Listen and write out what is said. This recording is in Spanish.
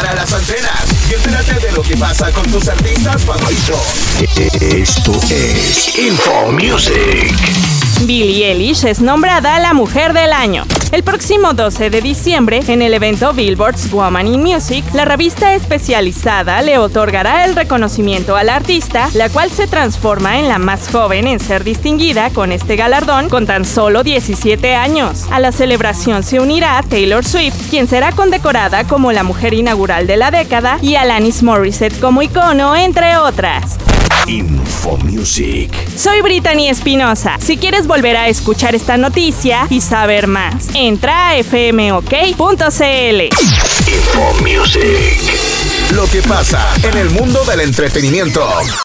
para las antenas y entérate de lo que pasa con tus artistas favoritos. Esto es Info Music. Billie Eilish es nombrada la Mujer del Año. El próximo 12 de diciembre, en el evento Billboard's Woman in Music, la revista especializada le otorgará el reconocimiento a la artista, la cual se transforma en la más joven en ser distinguida con este galardón con tan solo 17 años. A la celebración se unirá Taylor Swift, quien será condecorada como la mujer inaugural de la década, y Alanis Morissette como icono, entre otras. Info Music. Soy Brittany Espinosa. Si quieres volver a escuchar esta noticia y saber más, entra a fmok.cl. Info Music. Lo que pasa en el mundo del entretenimiento.